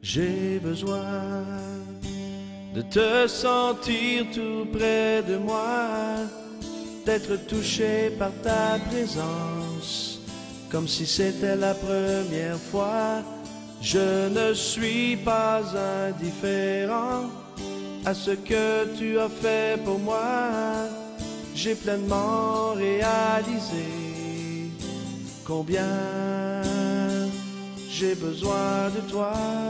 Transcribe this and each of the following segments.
J'ai besoin de te sentir tout près de moi, d'être touché par ta présence, comme si c'était la première fois. Je ne suis pas indifférent à ce que tu as fait pour moi. J'ai pleinement réalisé combien j'ai besoin de toi.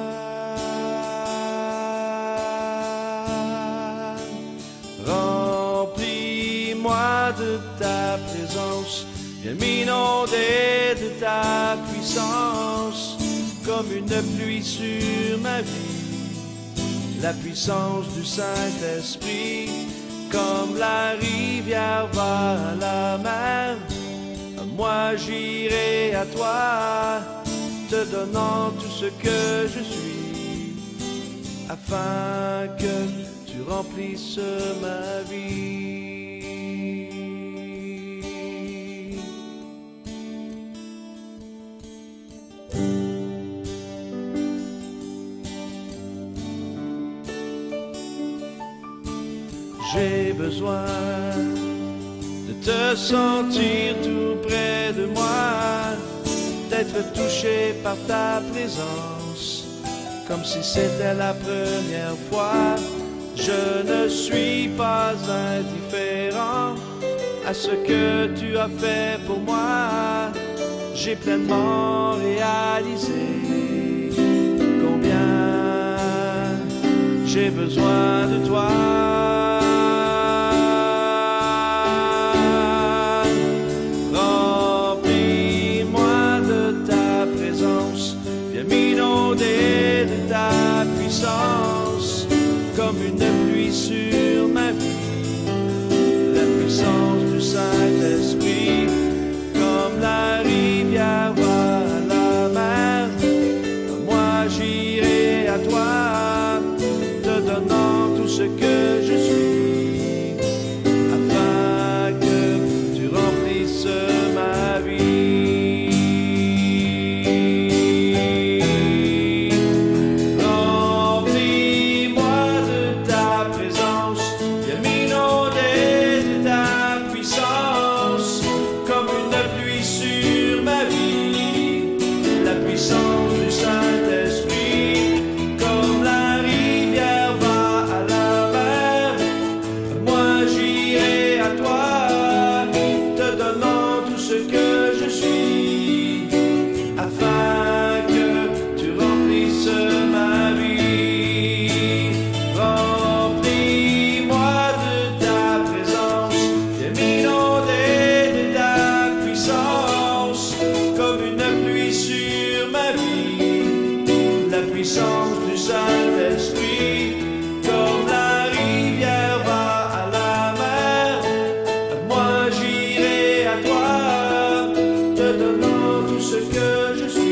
Remplis-moi de ta présence, viens m'inonder de ta puissance, comme une pluie sur ma vie, la puissance du Saint-Esprit, comme la rivière va à la mer. Moi j'irai à toi, te donnant tout ce que je suis, afin que tu remplisses ma vie. J'ai besoin de te sentir tout près de moi, d'être touché par ta présence, comme si c'était la première fois. Je ne suis pas indifférent à ce que tu as fait pour moi. J'ai pleinement réalisé combien j'ai besoin de toi. M'inonder de ta puissance, comme une pluie sur ma vie, la puissance du Saint-Esprit, comme la rivière va à la mer. Moi j'irai à toi, te donnant tout ce que je suis, afin que tu remplisses ma vie. Puissance du Saint-Esprit, comme la rivière va à la mer. Moi j'irai à toi, te donnant tout ce que je suis.